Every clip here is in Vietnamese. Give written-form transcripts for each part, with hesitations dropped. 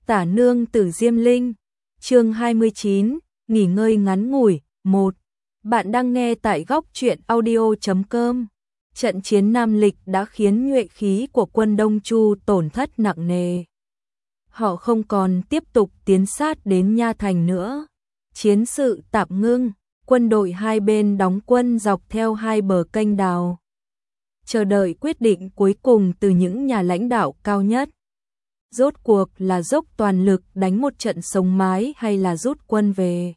Tả nương tử Diêm Linh, chương 29, nghỉ ngơi ngắn ngủi, 1. Bạn đang nghe tại góc truyện audio.com. Trận chiến Nam Lịch đã khiến nhuệ khí của quân Đông Chu tổn thất nặng nề. Họ không còn tiếp tục tiến sát đến Nha Thành nữa. Chiến sự tạm ngưng, quân đội hai bên đóng quân dọc theo hai bờ kênh đào, chờ đợi quyết định cuối cùng từ những nhà lãnh đạo cao nhất. Rốt cuộc là dốc toàn lực đánh một trận sống mái hay là rút quân về.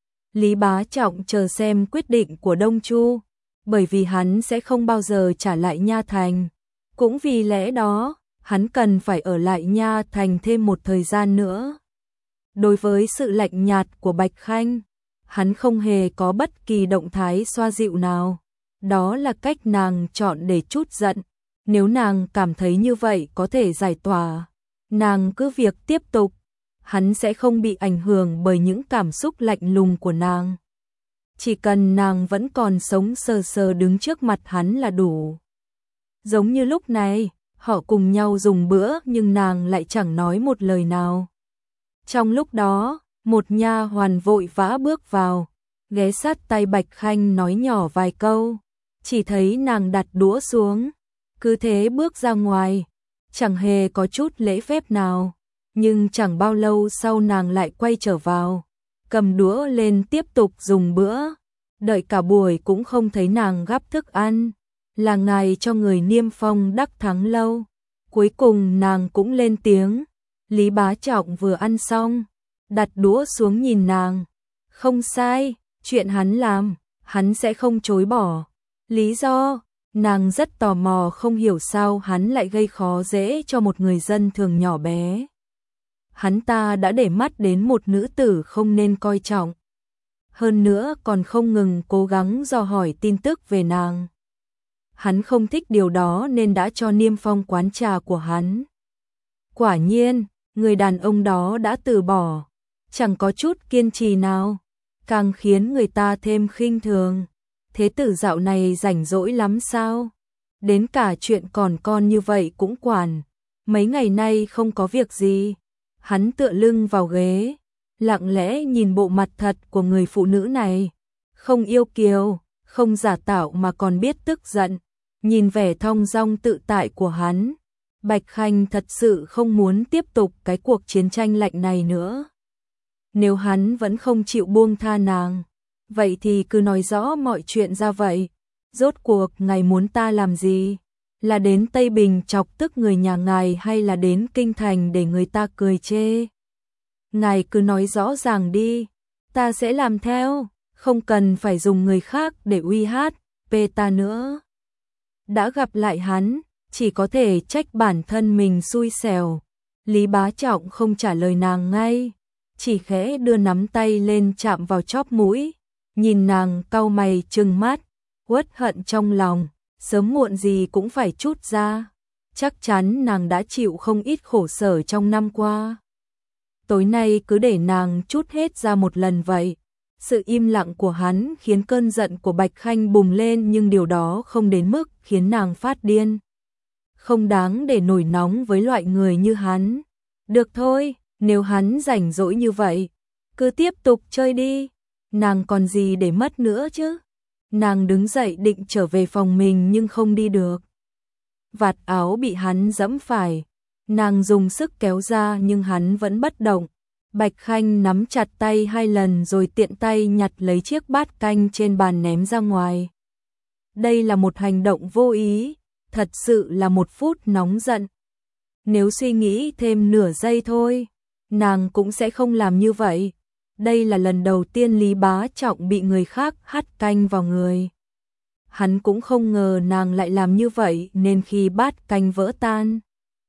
Lý Bá Trọng chờ xem quyết định của Đông Chu, bởi vì hắn sẽ không bao giờ trả lại Nha Thành. Cũng vì lẽ đó, hắn cần phải ở lại Nha Thành thêm một thời gian nữa. Đối với sự lạnh nhạt của Bạch Khanh, hắn không hề có bất kỳ động thái xoa dịu nào. Đó là cách nàng chọn để trút giận. Nếu nàng cảm thấy như vậy có thể giải tỏa, nàng cứ việc tiếp tục, hắn sẽ không bị ảnh hưởng bởi những cảm xúc lạnh lùng của nàng. Chỉ cần nàng vẫn còn sống sờ sờ đứng trước mặt hắn là đủ. Giống như lúc này, họ cùng nhau dùng bữa nhưng nàng lại chẳng nói một lời nào. Trong lúc đó, một nha hoàn vội vã bước vào, ghé sát tay Bạch Khanh nói nhỏ vài câu, chỉ thấy nàng đặt đũa xuống, cứ thế bước ra ngoài, chẳng hề có chút lễ phép nào, nhưng chẳng bao lâu sau nàng lại quay trở vào, cầm đũa lên tiếp tục dùng bữa, đợi cả buổi cũng không thấy nàng gắp thức ăn, là ngài cho người Niêm Phong đắc thắng lâu. Cuối cùng nàng cũng lên tiếng. Lý Bá Trọng vừa ăn xong, đặt đũa xuống nhìn nàng. Không sai, chuyện hắn làm, hắn sẽ không chối bỏ. Lý do, nàng rất tò mò không hiểu sao hắn lại gây khó dễ cho một người dân thường nhỏ bé. Hắn ta đã để mắt đến một nữ tử không nên coi trọng. Hơn nữa còn không ngừng cố gắng dò hỏi tin tức về nàng. Hắn không thích điều đó nên đã cho Niêm Phong quán trà của hắn. Quả nhiên, người đàn ông đó đã từ bỏ, chẳng có chút kiên trì nào, càng khiến người ta thêm khinh thường. Thế tử dạo này rảnh rỗi lắm sao? Đến cả chuyện còn con như vậy cũng quản. Mấy ngày nay không có việc gì. Hắn tựa lưng vào ghế, lặng lẽ nhìn bộ mặt thật của người phụ nữ này. Không yêu kiều, không giả tạo mà còn biết tức giận. Nhìn vẻ thong dong tự tại của hắn, Bạch Khanh thật sự không muốn tiếp tục cái cuộc chiến tranh lạnh này nữa. Nếu hắn vẫn không chịu buông tha nàng, vậy thì cứ nói rõ mọi chuyện ra vậy. Rốt cuộc ngài muốn ta làm gì? Là đến Tây Bình chọc tức người nhà ngài hay là đến Kinh Thành để người ta cười chê? Ngài cứ nói rõ ràng đi, ta sẽ làm theo, không cần phải dùng người khác để uy hát, ta nữa. Đã gặp lại hắn, chỉ có thể trách bản thân mình xui xẻo. Lý Bá Trọng không trả lời nàng ngay, chỉ khẽ đưa nắm tay lên chạm vào chóp mũi, nhìn nàng cau mày trừng mắt, uất hận trong lòng, sớm muộn gì cũng phải trút ra. Chắc chắn nàng đã chịu không ít khổ sở trong năm qua. Tối nay cứ để nàng trút hết ra một lần vậy. Sự im lặng của hắn khiến cơn giận của Bạch Khanh bùng lên nhưng điều đó không đến mức khiến nàng phát điên. Không đáng để nổi nóng với loại người như hắn. Được thôi, nếu hắn rảnh rỗi như vậy, cứ tiếp tục chơi đi. Nàng còn gì để mất nữa chứ? Nàng đứng dậy định trở về phòng mình nhưng không đi được. Vạt áo bị hắn giẫm phải. Nàng dùng sức kéo ra nhưng hắn vẫn bất động. Bạch Khanh nắm chặt tay hai lần rồi tiện tay nhặt lấy chiếc bát canh trên bàn ném ra ngoài. Đây là một hành động vô ý, thật sự là một phút nóng giận. Nếu suy nghĩ thêm nửa giây thôi, nàng cũng sẽ không làm như vậy. Đây là lần đầu tiên Lý Bá Trọng bị người khác hắt canh vào người. Hắn cũng không ngờ nàng lại làm như vậy nên khi bát canh vỡ tan,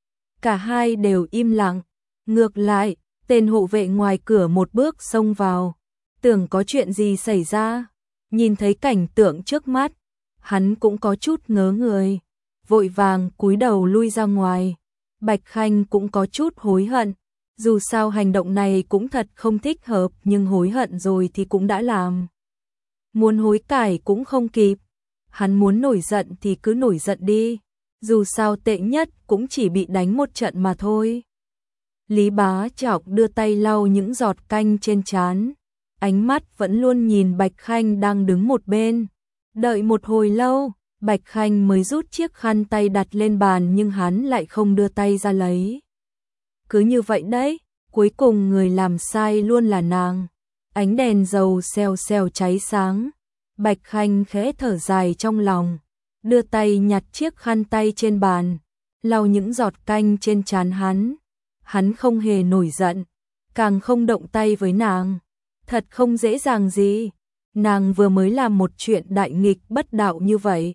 cả hai đều im lặng. Ngược lại, tên hộ vệ ngoài cửa một bước xông vào, tưởng có chuyện gì xảy ra. Nhìn thấy cảnh tượng trước mắt, hắn cũng có chút ngớ người, vội vàng cúi đầu lui ra ngoài. Bạch Khanh cũng có chút hối hận, dù sao hành động này cũng thật không thích hợp nhưng hối hận rồi thì cũng đã làm. Muốn hối cải cũng không kịp, hắn muốn nổi giận thì cứ nổi giận đi, dù sao tệ nhất cũng chỉ bị đánh một trận mà thôi. Lý Bá Trọc đưa tay lau những giọt canh trên trán, ánh mắt vẫn luôn nhìn Bạch Khanh đang đứng một bên. Đợi một hồi lâu, Bạch Khanh mới rút chiếc khăn tay đặt lên bàn nhưng hắn lại không đưa tay ra lấy. Cứ như vậy đấy, cuối cùng người làm sai luôn là nàng. Ánh đèn dầu xèo xèo cháy sáng. Bạch Khanh khẽ thở dài trong lòng, đưa tay nhặt chiếc khăn tay trên bàn, lau những giọt canh trên trán hắn. Hắn không hề nổi giận, càng không động tay với nàng. Thật không dễ dàng gì, nàng vừa mới làm một chuyện đại nghịch bất đạo như vậy.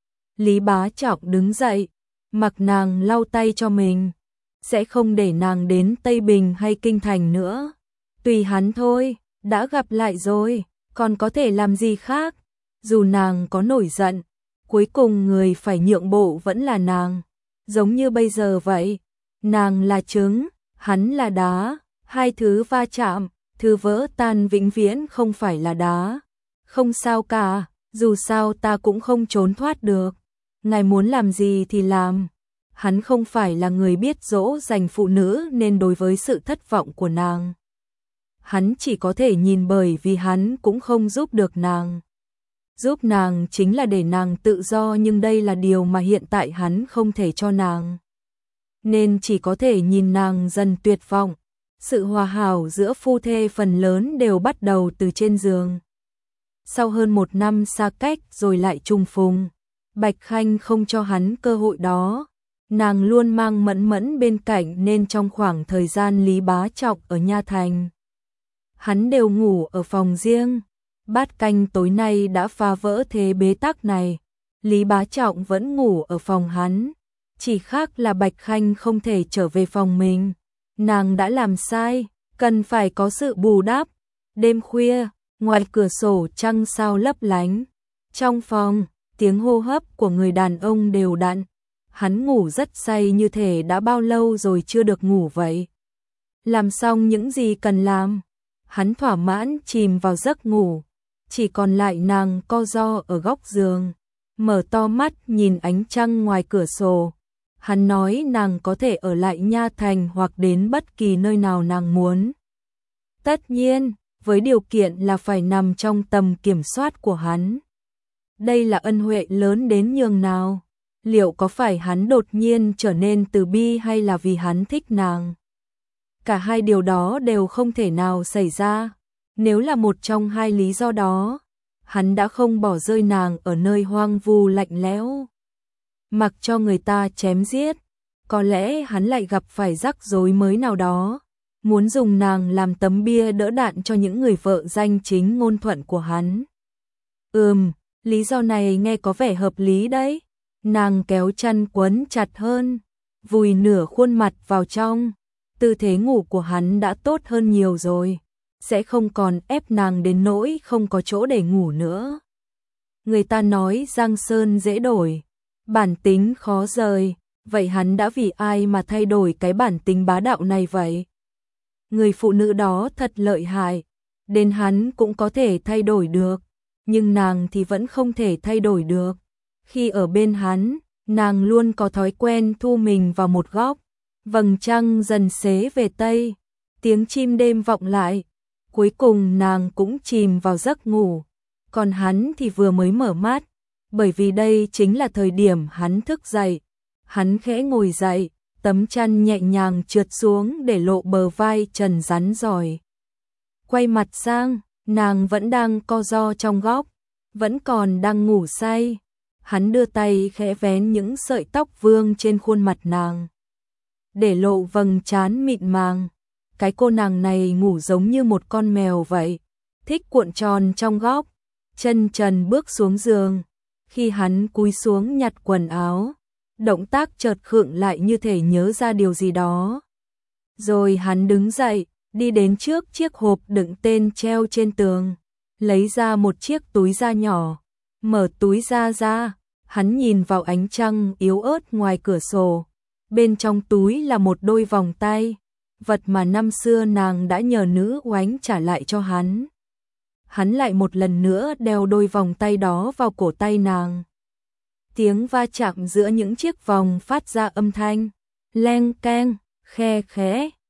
Lý Bá Trọc đứng dậy, mặc nàng lau tay cho mình, sẽ không để nàng đến Tây Bình hay Kinh Thành nữa. Tùy hắn thôi, đã gặp lại rồi, còn có thể làm gì khác. Dù nàng có nổi giận, cuối cùng người phải nhượng bộ vẫn là nàng. Giống như bây giờ vậy, nàng là trứng, hắn là đá, hai thứ va chạm, thứ vỡ tan vĩnh viễn không phải là đá. Không sao cả, dù sao ta cũng không trốn thoát được. Ngài muốn làm gì thì làm. Hắn không phải là người biết dỗ dành phụ nữ nên đối với sự thất vọng của nàng, hắn chỉ có thể nhìn, bởi vì hắn cũng không giúp được nàng. Giúp nàng chính là để nàng tự do, nhưng đây là điều mà hiện tại hắn không thể cho nàng. Nên chỉ có thể nhìn nàng dần tuyệt vọng. Sự hòa hảo giữa phu thê phần lớn đều bắt đầu từ trên giường. Sau hơn 1 năm xa cách rồi lại trùng phùng, Bạch Khanh không cho hắn cơ hội đó. Nàng luôn mang Mẫn Mẫn bên cạnh nên trong khoảng thời gian Lý Bá Trọc ở Nha Thành, hắn đều ngủ ở phòng riêng. Bát canh tối nay đã phá vỡ thế bế tắc này. Lý Bá Trọc vẫn ngủ ở phòng hắn, chỉ khác là Bạch Khanh không thể trở về phòng mình. Nàng đã làm sai, cần phải có sự bù đắp. Đêm khuya, ngoài cửa sổ trăng sao lấp lánh. Trong phòng, tiếng hô hấp của người đàn ông đều đặn. Hắn ngủ rất say, như thể đã bao lâu rồi chưa được ngủ vậy. Làm xong những gì cần làm, hắn thỏa mãn chìm vào giấc ngủ. Chỉ còn lại nàng co ro ở góc giường, mở to mắt nhìn ánh trăng ngoài cửa sổ. Hắn nói nàng có thể ở lại Nha Thành hoặc đến bất kỳ nơi nào nàng muốn. Tất nhiên, với điều kiện là phải nằm trong tầm kiểm soát của hắn. Đây là ân huệ lớn đến nhường nào. Liệu có phải hắn đột nhiên trở nên từ bi hay là vì hắn thích nàng? Cả hai điều đó đều không thể nào xảy ra. Nếu là một trong hai lý do đó, hắn đã không bỏ rơi nàng ở nơi hoang vu lạnh lẽo, mặc cho người ta chém giết. Có lẽ hắn lại gặp phải rắc rối mới nào đó, muốn dùng nàng làm tấm bia đỡ đạn cho những người vợ danh chính ngôn thuận của hắn. Lý do này nghe có vẻ hợp lý đấy. Nàng kéo chăn quấn chặt hơn, vùi nửa khuôn mặt vào trong. Tư thế ngủ của hắn đã tốt hơn nhiều rồi, sẽ không còn ép nàng đến nỗi không có chỗ để ngủ nữa. Người ta nói giang sơn dễ đổi, bản tính khó rời. Vậy hắn đã vì ai mà thay đổi cái bản tính bá đạo này vậy? Người phụ nữ đó thật lợi hại, đến hắn cũng có thể thay đổi được, nhưng nàng thì vẫn không thể thay đổi được. Khi ở bên hắn, nàng luôn có thói quen thu mình vào một góc. Vầng trăng dần xế về tây, tiếng chim đêm vọng lại. Cuối cùng nàng cũng chìm vào giấc ngủ, còn hắn thì vừa mới mở mắt, bởi vì đây chính là thời điểm hắn thức dậy. Hắn khẽ ngồi dậy, tấm chăn nhẹ nhàng trượt xuống để lộ bờ vai trần rắn rỏi. Quay mặt sang, nàng vẫn đang co ro trong góc, vẫn còn đang ngủ say. Hắn đưa tay khẽ vén những sợi tóc vương trên khuôn mặt nàng, để lộ vầng trán mịn màng. Cái cô nàng này ngủ giống như một con mèo vậy, thích cuộn tròn trong góc. Chân trần bước xuống giường, khi hắn cúi xuống nhặt quần áo, động tác chợt khựng lại như thể nhớ ra điều gì đó. Rồi hắn đứng dậy, đi đến trước chiếc hộp đựng tên treo trên tường, lấy ra một chiếc túi da nhỏ, mở túi da ra. Hắn nhìn vào ánh trăng yếu ớt ngoài cửa sổ. Bên trong túi là một đôi vòng tay, vật mà năm xưa nàng đã nhờ nữ oánh trả lại cho hắn. Hắn lại một lần nữa đeo đôi vòng tay đó vào cổ tay nàng. Tiếng va chạm giữa những chiếc vòng phát ra âm thanh leng keng, khe khẽ.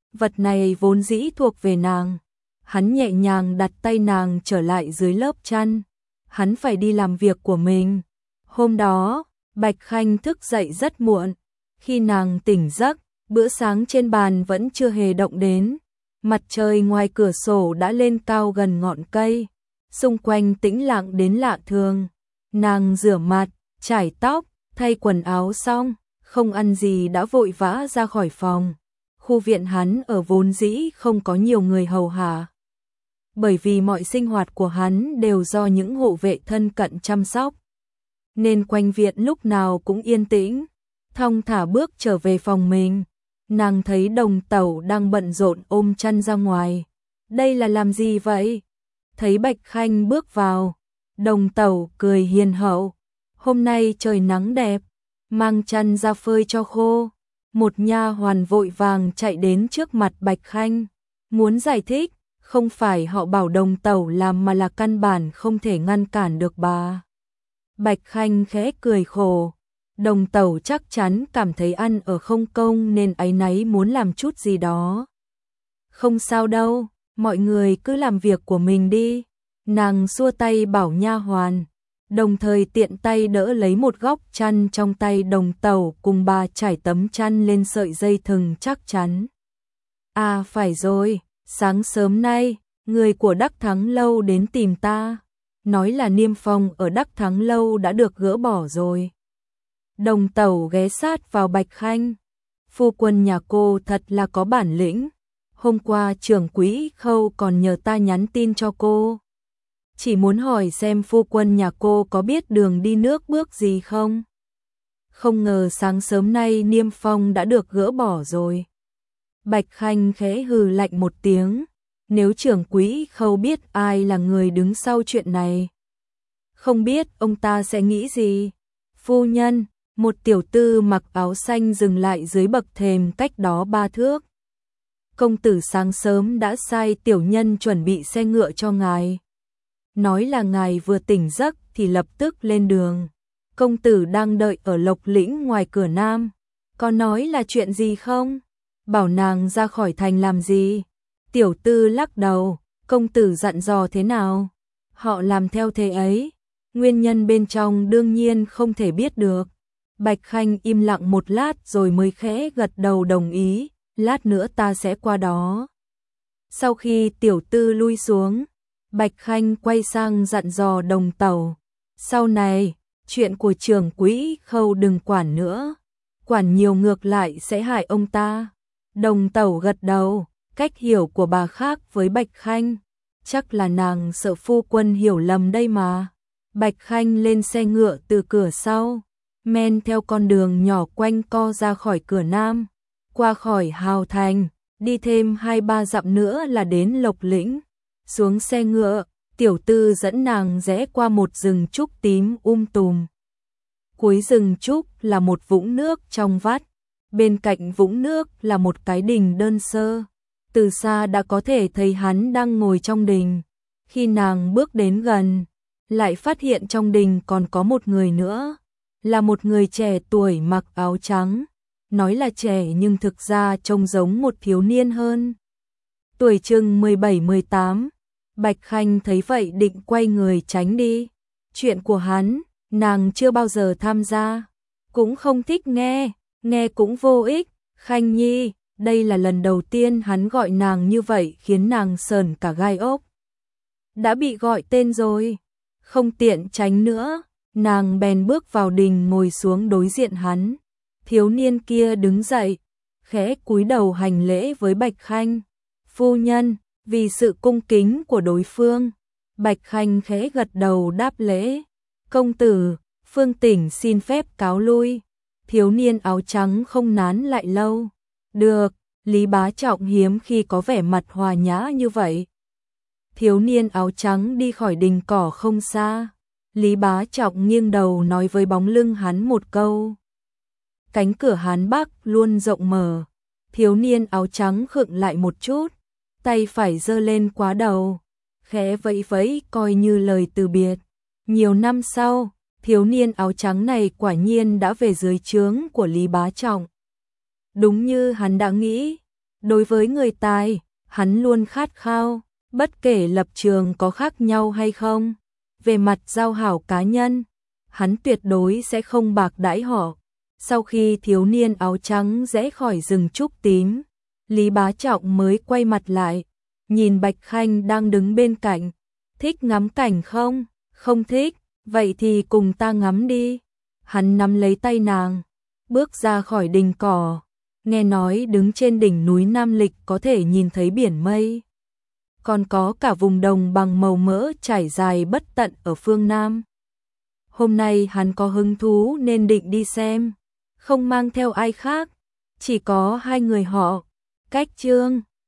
vật này vốn dĩ thuộc về nàng. Hắn nhẹ nhàng đặt tay nàng trở lại dưới lớp chăn. Hắn phải đi làm việc của mình. Hôm đó, Bạch Khanh thức dậy rất muộn. Khi nàng tỉnh giấc, bữa sáng trên bàn vẫn chưa hề động đến. Mặt trời ngoài cửa sổ đã lên cao gần ngọn cây. Xung quanh tĩnh lặng đến lạ thường. Nàng rửa mặt, chải tóc, thay quần áo xong, không ăn gì đã vội vã ra khỏi phòng. Khu viện hắn ở vốn dĩ không có nhiều người hầu hạ. Bởi vì mọi sinh hoạt của hắn đều do những hộ vệ thân cận chăm sóc. Nên quanh viện lúc nào cũng yên tĩnh. Thong thả bước trở về phòng mình. Nàng thấy Đồng Tẩu đang bận rộn ôm chăn ra ngoài. Đây là làm gì vậy? Thấy Bạch Khanh bước vào. Đồng Tẩu cười hiền hậu. Hôm nay trời nắng đẹp. Mang chăn ra phơi cho khô. Một nha hoàn vội vàng chạy đến trước mặt Bạch Khanh. Muốn giải thích. Không phải họ bảo Đồng Tẩu làm mà là căn bản không thể ngăn cản được bà. Bạch Khanh khẽ cười khổ. Đồng Tẩu chắc chắn cảm thấy ăn ở không công nên áy náy muốn làm chút gì đó. Không sao đâu, mọi người cứ làm việc của mình đi. Nàng xua tay bảo nha hoàn, đồng thời tiện tay đỡ lấy một góc chăn trong tay Đồng Tẩu cùng bà trải tấm chăn lên sợi dây thừng chắc chắn. À phải rồi, sáng sớm nay, người của Đắc Thắng Lâu đến tìm ta. Nói là niêm phong ở Đắc Thắng Lâu đã được gỡ bỏ rồi. Đồng Tẩu ghé sát vào Bạch Khanh. Phu quân nhà cô thật là có bản lĩnh. Hôm qua trưởng quỹ Khâu còn nhờ ta nhắn tin cho cô. Chỉ muốn hỏi xem phu quân nhà cô có biết đường đi nước bước gì không? Không ngờ sáng sớm nay niêm phong đã được gỡ bỏ rồi. Bạch Khanh khẽ hừ lạnh một tiếng. Nếu trưởng quỹ Khâu biết ai là người đứng sau chuyện này, không biết ông ta sẽ nghĩ gì. Phu nhân, một tiểu tư mặc áo xanh dừng lại dưới bậc thềm cách đó 3 thước. Công tử sáng sớm đã sai tiểu nhân chuẩn bị xe ngựa cho ngài. Nói là ngài vừa tỉnh giấc thì lập tức lên đường. Công tử đang đợi ở Lộc Lĩnh ngoài cửa Nam. Có nói là chuyện gì không? Bảo nàng ra khỏi thành làm gì? Tiểu tư lắc đầu. Công tử dặn dò thế nào? Họ làm theo thế ấy. Nguyên nhân bên trong đương nhiên không thể biết được. Bạch Khanh im lặng một lát rồi mới khẽ gật đầu đồng ý. Lát nữa ta sẽ qua đó. Sau khi tiểu tư lui xuống, Bạch Khanh quay sang dặn dò Đồng Tẩu. Sau này, chuyện của trưởng quỹ Khâu đừng quản nữa. Quản nhiều ngược lại sẽ hại ông ta. Đồng Tẩu gật đầu, cách hiểu của bà khác với Bạch Khanh. Chắc là nàng sợ phu quân hiểu lầm đây mà. Bạch Khanh lên xe ngựa từ cửa sau, men theo con đường nhỏ quanh co ra khỏi cửa Nam, qua khỏi Hào Thành, đi thêm 2-3 dặm nữa là đến Lộc Lĩnh. Xuống xe ngựa, tiểu tư dẫn nàng rẽ qua một rừng trúc tím tùm. Cuối rừng trúc là một vũng nước trong vắt, bên cạnh vũng nước là một cái đình đơn sơ. Từ xa đã có thể thấy hắn đang ngồi trong đình. Khi nàng bước đến gần, lại phát hiện trong đình còn có một người nữa, là một người trẻ tuổi mặc áo trắng. Nói là trẻ nhưng thực ra trông giống một thiếu niên hơn. Tuổi chừng 17-18, Bạch Khanh thấy vậy định quay người tránh đi. Chuyện của hắn, nàng chưa bao giờ tham gia, cũng không thích nghe, nghe cũng vô ích. Khanh nhi, đây là lần đầu tiên hắn gọi nàng như vậy khiến nàng sởn cả gai ốc. Đã bị gọi tên rồi, không tiện tránh nữa, nàng bèn bước vào đình ngồi xuống đối diện hắn. Thiếu niên kia đứng dậy, khẽ cúi đầu hành lễ với Bạch Khanh. Phu nhân, vì sự cung kính của đối phương, Bạch Khanh khẽ gật đầu đáp lễ. Công tử, Phương Tỉnh xin phép cáo lui. Thiếu niên áo trắng không nán lại lâu. Được, Lý Bá Trọng hiếm khi có vẻ mặt hòa nhã như vậy. Thiếu niên áo trắng đi khỏi đình cỏ không xa. Lý Bá Trọng nghiêng đầu nói với bóng lưng hắn một câu. Cánh cửa Hán Bắc luôn rộng mở. Thiếu niên áo trắng khựng lại một chút, tay phải giơ lên quá đầu, khẽ vẫy vẫy coi như lời từ biệt. Nhiều năm sau, thiếu niên áo trắng này quả nhiên đã về dưới trướng của Lý Bá Trọng. Đúng như hắn đã nghĩ, Đối với người tài, hắn luôn khát khao, bất kể lập trường có khác nhau hay không. Về mặt giao hảo cá nhân, hắn tuyệt đối sẽ không bạc đãi họ. Sau khi thiếu niên áo trắng rẽ khỏi rừng trúc tím, Lý Bá Trọng mới quay mặt lại, nhìn Bạch Khanh đang đứng bên cạnh. Thích ngắm cảnh không? Không thích, vậy thì cùng ta ngắm đi. Hắn nắm lấy tay nàng, bước ra khỏi đình cỏ. Nghe nói đứng trên đỉnh núi Nam Lịch có thể nhìn thấy biển mây. Còn có cả vùng đồng bằng màu mỡ trải dài bất tận ở phương Nam. Hôm nay hắn có hứng thú nên định đi xem, không mang theo ai khác, chỉ có hai người họ, Cách Trương,